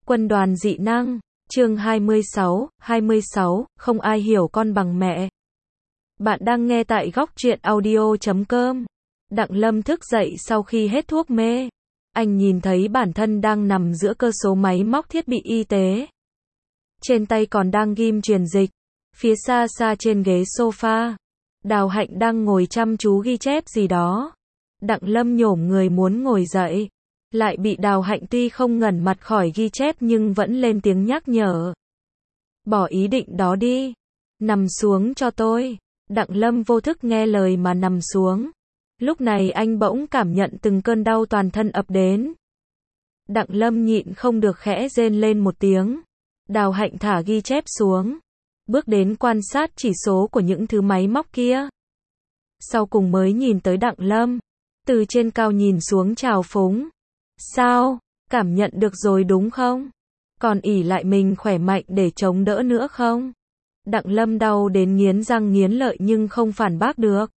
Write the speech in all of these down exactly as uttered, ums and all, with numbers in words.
Quân đoàn dị năng, chương hai mươi sáu, hai mươi sáu, không ai hiểu con bằng mẹ. Bạn đang nghe tại góc truyện audio chấm com. Đặng Lâm thức dậy sau khi hết thuốc mê. Anh nhìn thấy bản thân đang nằm giữa cơ số máy móc thiết bị y tế. Trên tay còn đang ghim truyền dịch. Phía xa xa trên ghế sofa, Đào Hạnh đang ngồi chăm chú ghi chép gì đó. Đặng Lâm nhổm người muốn ngồi dậy, lại bị Đào Hạnh tuy không ngẩng mặt khỏi ghi chép nhưng vẫn lên tiếng nhắc nhở. Bỏ ý định đó đi. Nằm xuống cho tôi. Đặng Lâm vô thức nghe lời mà nằm xuống. Lúc này anh bỗng cảm nhận từng cơn đau toàn thân ập đến. Đặng Lâm nhịn không được khẽ rên lên một tiếng. Đào Hạnh thả ghi chép xuống, bước đến quan sát chỉ số của những thứ máy móc kia. Sau cùng mới nhìn tới Đặng Lâm, từ trên cao nhìn xuống trào phúng. Sao? Cảm nhận được rồi đúng không? Còn ỷ lại mình khỏe mạnh để chống đỡ nữa không? Đặng Lâm đau đến nghiến răng nghiến lợi nhưng không phản bác được.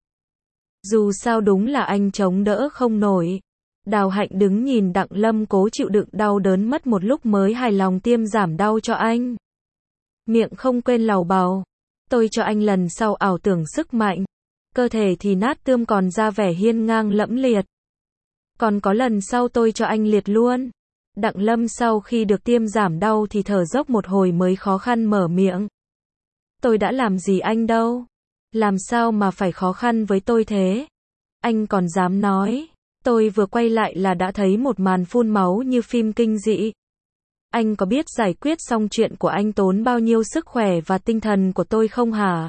Dù sao đúng là anh chống đỡ không nổi. Đào Hạnh đứng nhìn Đặng Lâm cố chịu đựng đau đớn mất một lúc mới hài lòng tiêm giảm đau cho anh. Miệng không quên lầu bầu. Tôi cho anh lần sau ảo tưởng sức mạnh. Cơ thể thì nát tươm còn ra vẻ hiên ngang lẫm liệt. Còn có lần sau tôi cho anh liệt luôn. Đặng Lâm sau khi được tiêm giảm đau thì thở dốc một hồi mới khó khăn mở miệng. Tôi đã làm gì anh đâu. Làm sao mà phải khó khăn với tôi thế? Anh còn dám nói. Tôi vừa quay lại là đã thấy một màn phun máu như phim kinh dị. Anh có biết giải quyết xong chuyện của anh tốn bao nhiêu sức khỏe và tinh thần của tôi không hả?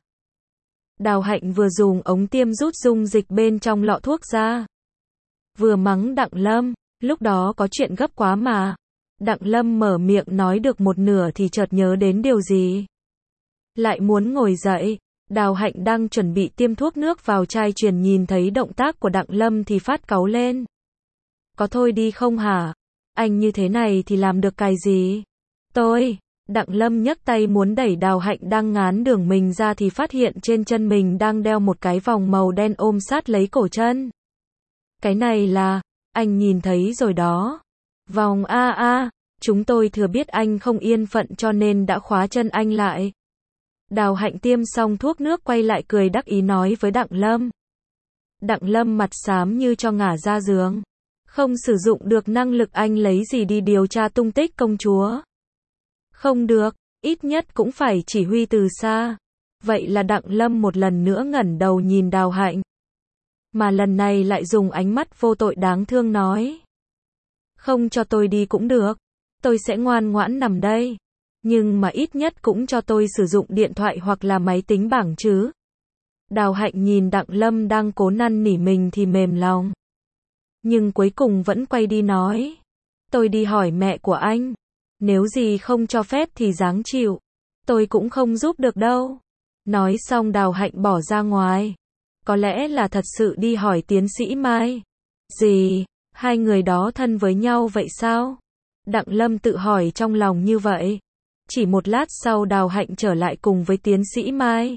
Đào Hạnh vừa dùng ống tiêm rút dung dịch bên trong lọ thuốc ra, vừa mắng Đặng Lâm, lúc đó có chuyện gấp quá mà. Đặng Lâm mở miệng nói được một nửa thì chợt nhớ đến điều gì. Lại muốn ngồi dậy. Đào Hạnh đang chuẩn bị tiêm thuốc nước vào chai truyền nhìn thấy động tác của Đặng Lâm thì phát cáu lên. Có thôi đi không hả? Anh như thế này thì làm được cái gì? Tôi, Đặng Lâm nhấc tay muốn đẩy Đào Hạnh đang ngán đường mình ra thì phát hiện trên chân mình đang đeo một cái vòng màu đen ôm sát lấy cổ chân. Cái này là, anh nhìn thấy rồi đó. Vòng a a, chúng tôi thừa biết anh không yên phận cho nên đã khóa chân anh lại. Đào Hạnh tiêm xong thuốc nước quay lại cười đắc ý nói với Đặng Lâm. Đặng Lâm mặt xám như cho ngả ra giường. Không sử dụng được năng lực anh lấy gì đi điều tra tung tích công chúa. Không được, ít nhất cũng phải chỉ huy từ xa. Vậy là Đặng Lâm một lần nữa ngẩng đầu nhìn Đào Hạnh. Mà lần này lại dùng ánh mắt vô tội đáng thương nói. Không cho tôi đi cũng được. Tôi sẽ ngoan ngoãn nằm đây. Nhưng mà ít nhất cũng cho tôi sử dụng điện thoại hoặc là máy tính bảng chứ. Đào Hạnh nhìn Đặng Lâm đang cố năn nỉ mình thì mềm lòng. Nhưng cuối cùng vẫn quay đi nói. Tôi đi hỏi mẹ của anh. Nếu gì không cho phép thì ráng chịu. Tôi cũng không giúp được đâu. Nói xong Đào Hạnh bỏ ra ngoài. Có lẽ là thật sự đi hỏi tiến sĩ Mai. Gì? Hai người đó thân với nhau vậy sao? Đặng Lâm tự hỏi trong lòng như vậy. Chỉ một lát sau Đào Hạnh trở lại cùng với tiến sĩ Mai.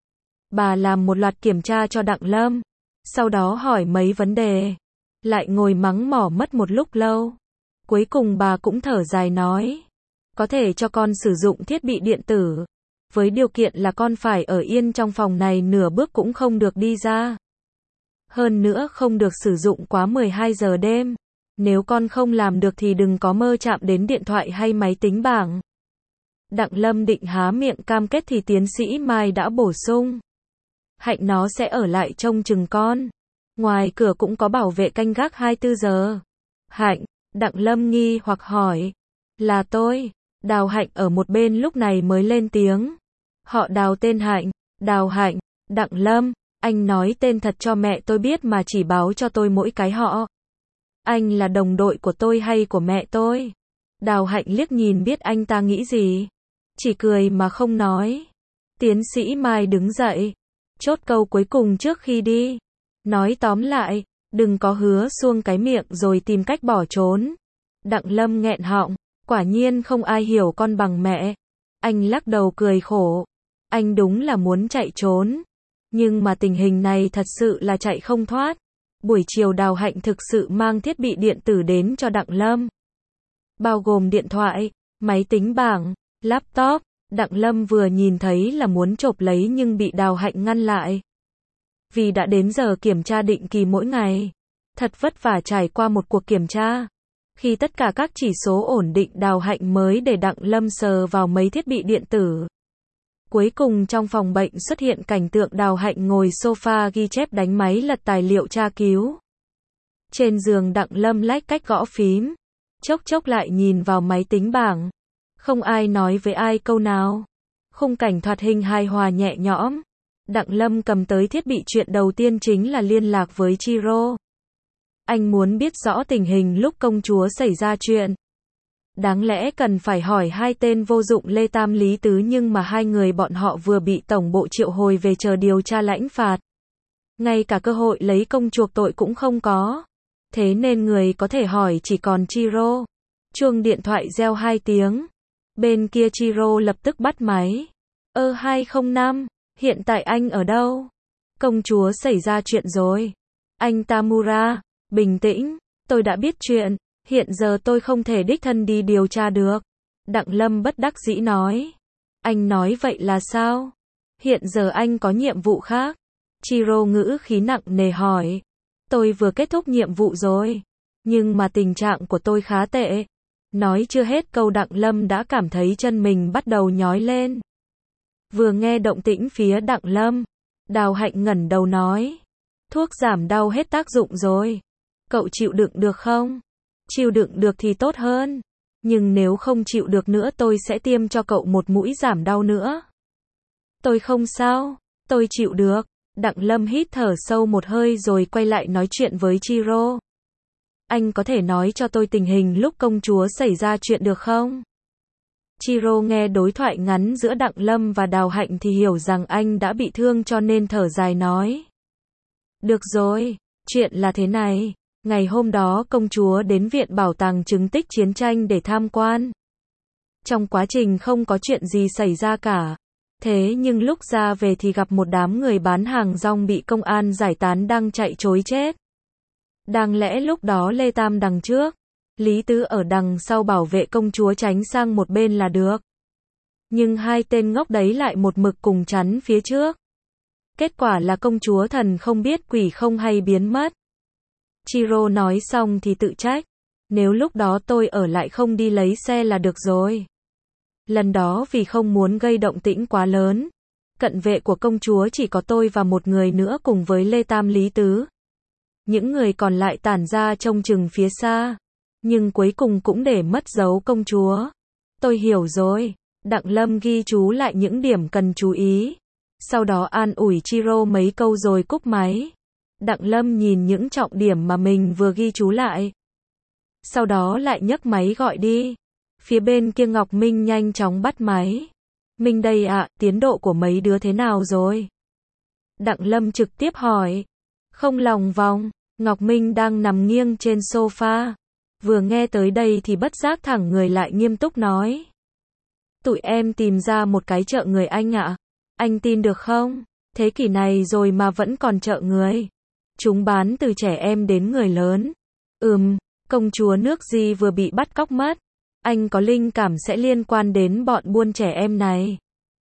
Bà làm một loạt kiểm tra cho Đặng Lâm. Sau đó hỏi mấy vấn đề. Lại ngồi mắng mỏ mất một lúc lâu. Cuối cùng bà cũng thở dài nói. Có thể cho con sử dụng thiết bị điện tử. Với điều kiện là con phải ở yên trong phòng này nửa bước cũng không được đi ra. Hơn nữa không được sử dụng quá mười hai giờ đêm. Nếu con không làm được thì đừng có mơ chạm đến điện thoại hay máy tính bảng. Đặng Lâm định há miệng cam kết thì tiến sĩ Mai đã bổ sung. Hạnh nó sẽ ở lại trông chừng con. Ngoài cửa cũng có bảo vệ canh gác hai mươi tư giờ. Hạnh, Đặng Lâm nghi hoặc hỏi. Là tôi. Đào Hạnh ở một bên lúc này mới lên tiếng. Họ Đào tên Hạnh. Đào Hạnh, Đặng Lâm, anh nói tên thật cho mẹ tôi biết mà chỉ báo cho tôi mỗi cái họ. Anh là đồng đội của tôi hay của mẹ tôi? Đào Hạnh liếc nhìn biết anh ta nghĩ gì. Chỉ cười mà không nói. Tiến sĩ Mai đứng dậy. Chốt câu cuối cùng trước khi đi. Nói tóm lại, đừng có hứa suông cái miệng rồi tìm cách bỏ trốn. Đặng Lâm nghẹn họng. Quả nhiên không ai hiểu con bằng mẹ. Anh lắc đầu cười khổ. Anh đúng là muốn chạy trốn. Nhưng mà tình hình này thật sự là chạy không thoát. Buổi chiều Đào Hạnh thực sự mang thiết bị điện tử đến cho Đặng Lâm. Bao gồm điện thoại, máy tính bảng, laptop. Đặng Lâm vừa nhìn thấy là muốn chộp lấy nhưng bị Đào Hạnh ngăn lại. Vì đã đến giờ kiểm tra định kỳ mỗi ngày. Thật vất vả trải qua một cuộc kiểm tra. Khi tất cả các chỉ số ổn định, Đào Hạnh mới để Đặng Lâm sờ vào mấy thiết bị điện tử. Cuối cùng trong phòng bệnh xuất hiện cảnh tượng Đào Hạnh ngồi sofa ghi chép đánh máy lật tài liệu tra cứu. Trên giường Đặng Lâm lách cách gõ phím. Chốc chốc lại nhìn vào máy tính bảng. Không ai nói với ai câu nào. Khung cảnh thoạt hình hài hòa nhẹ nhõm. Đặng Lâm cầm tới thiết bị, chuyện đầu tiên chính là liên lạc với Chiro. Anh muốn biết rõ tình hình lúc công chúa xảy ra chuyện. Đáng lẽ cần phải hỏi hai tên vô dụng Lê Tam Lý Tứ, nhưng mà hai người bọn họ vừa bị tổng bộ triệu hồi về chờ điều tra lãnh phạt. Ngay cả cơ hội lấy công chuộc tội cũng không có. Thế nên người có thể hỏi chỉ còn Chiro. Chuông điện thoại reo hai tiếng. Bên kia Chiro lập tức bắt máy. Ơ hai không năm, hiện tại anh ở đâu? Công chúa xảy ra chuyện rồi. Anh Tamura, bình tĩnh, tôi đã biết chuyện. Hiện giờ tôi không thể đích thân đi điều tra được. Đặng Lâm bất đắc dĩ nói. Anh nói vậy là sao? Hiện giờ anh có nhiệm vụ khác. Chiro ngữ khí nặng nề hỏi. Tôi vừa kết thúc nhiệm vụ rồi. Nhưng mà tình trạng của tôi khá tệ. Nói chưa hết câu Đặng Lâm đã cảm thấy chân mình bắt đầu nhói lên. Vừa nghe động tĩnh phía Đặng Lâm, Đào Hạnh ngẩng đầu nói. Thuốc giảm đau hết tác dụng rồi. Cậu chịu đựng được không? Chịu đựng được thì tốt hơn. Nhưng nếu không chịu được nữa tôi sẽ tiêm cho cậu một mũi giảm đau nữa. Tôi không sao, tôi chịu được. Đặng Lâm hít thở sâu một hơi rồi quay lại nói chuyện với Chiro. Anh có thể nói cho tôi tình hình lúc công chúa xảy ra chuyện được không? Chiro nghe đối thoại ngắn giữa Đặng Lâm và Đào Hạnh thì hiểu rằng anh đã bị thương, cho nên thở dài nói. Được rồi, chuyện là thế này. Ngày hôm đó công chúa đến Viện Bảo tàng chứng tích chiến tranh để tham quan. Trong quá trình không có chuyện gì xảy ra cả. Thế nhưng lúc ra về thì gặp một đám người bán hàng rong bị công an giải tán đang chạy trối chết. Đáng lẽ lúc đó Lê Tam đằng trước, Lý Tứ ở đằng sau bảo vệ công chúa tránh sang một bên là được. Nhưng hai tên ngốc đấy lại một mực cùng chắn phía trước. Kết quả là công chúa thần không biết quỷ không hay biến mất. Chiro nói xong thì tự trách. Nếu lúc đó tôi ở lại không đi lấy xe là được rồi. Lần đó vì không muốn gây động tĩnh quá lớn, cận vệ của công chúa chỉ có tôi và một người nữa cùng với Lê Tam Lý Tứ. Những người còn lại tản ra trông chừng phía xa. Nhưng cuối cùng cũng để mất dấu công chúa. Tôi hiểu rồi. Đặng Lâm ghi chú lại những điểm cần chú ý. Sau đó an ủi Chiro mấy câu rồi cúp máy. Đặng Lâm nhìn những trọng điểm mà mình vừa ghi chú lại. Sau đó lại nhấc máy gọi đi. Phía bên kia Ngọc Minh nhanh chóng bắt máy. Minh đây ạ, à, tiến độ của mấy đứa thế nào rồi? Đặng Lâm trực tiếp hỏi. Không lòng vòng, Ngọc Minh đang nằm nghiêng trên sofa. Vừa nghe tới đây thì bất giác thẳng người lại nghiêm túc nói. Tụi em tìm ra một cái chợ người anh ạ. À. Anh tin được không? Thế kỷ này rồi mà vẫn còn chợ người. Chúng bán từ trẻ em đến người lớn. Ừm, công chúa nước Di vừa bị bắt cóc mất. Anh có linh cảm sẽ liên quan đến bọn buôn trẻ em này.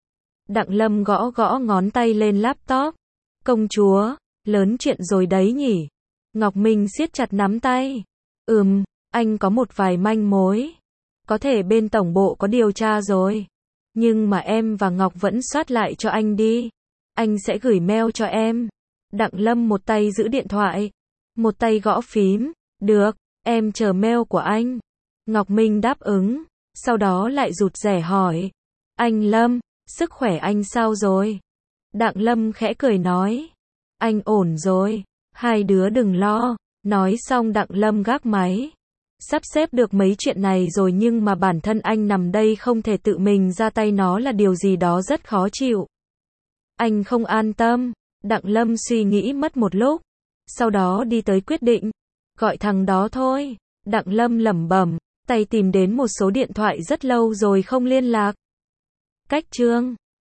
Đặng Lâm gõ gõ ngón tay lên laptop. Công chúa, lớn chuyện rồi đấy nhỉ. Ngọc Minh siết chặt nắm tay. Ừm, anh có một vài manh mối. Có thể bên tổng bộ có điều tra rồi. Nhưng mà em và Ngọc vẫn soát lại cho anh đi. Anh sẽ gửi mail cho em. Đặng Lâm một tay giữ điện thoại, một tay gõ phím. Được, em chờ mail của anh. Ngọc Minh đáp ứng, sau đó lại rụt rè hỏi. Anh Lâm, sức khỏe anh sao rồi? Đặng Lâm khẽ cười nói. Anh ổn rồi, hai đứa đừng lo. Nói xong Đặng Lâm gác máy. Sắp xếp được mấy chuyện này rồi nhưng mà bản thân anh nằm đây không thể tự mình ra tay, nó là điều gì đó rất khó chịu. Anh không an tâm. Đặng Lâm suy nghĩ mất một lúc. Sau đó đi tới quyết định. Gọi thằng đó thôi. Đặng Lâm lẩm bẩm. Tay tìm đến một số điện thoại rất lâu rồi không liên lạc. Cách chương